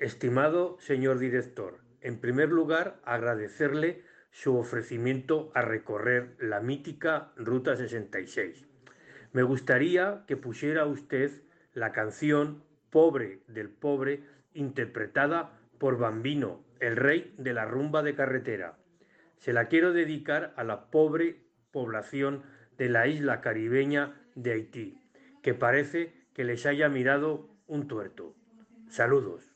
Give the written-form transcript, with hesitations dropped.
Estimado señor director, en primer lugar, agradecerle su ofrecimiento a recorrer la mítica Ruta 66. Me gustaría que pusiera usted la canción Pobre del Pobre, interpretada por Bambino, el rey de la rumba de carretera. Se la quiero dedicar a la pobre población de la isla caribeña de Haití, que parece que les haya mirado un tuerto. Saludos.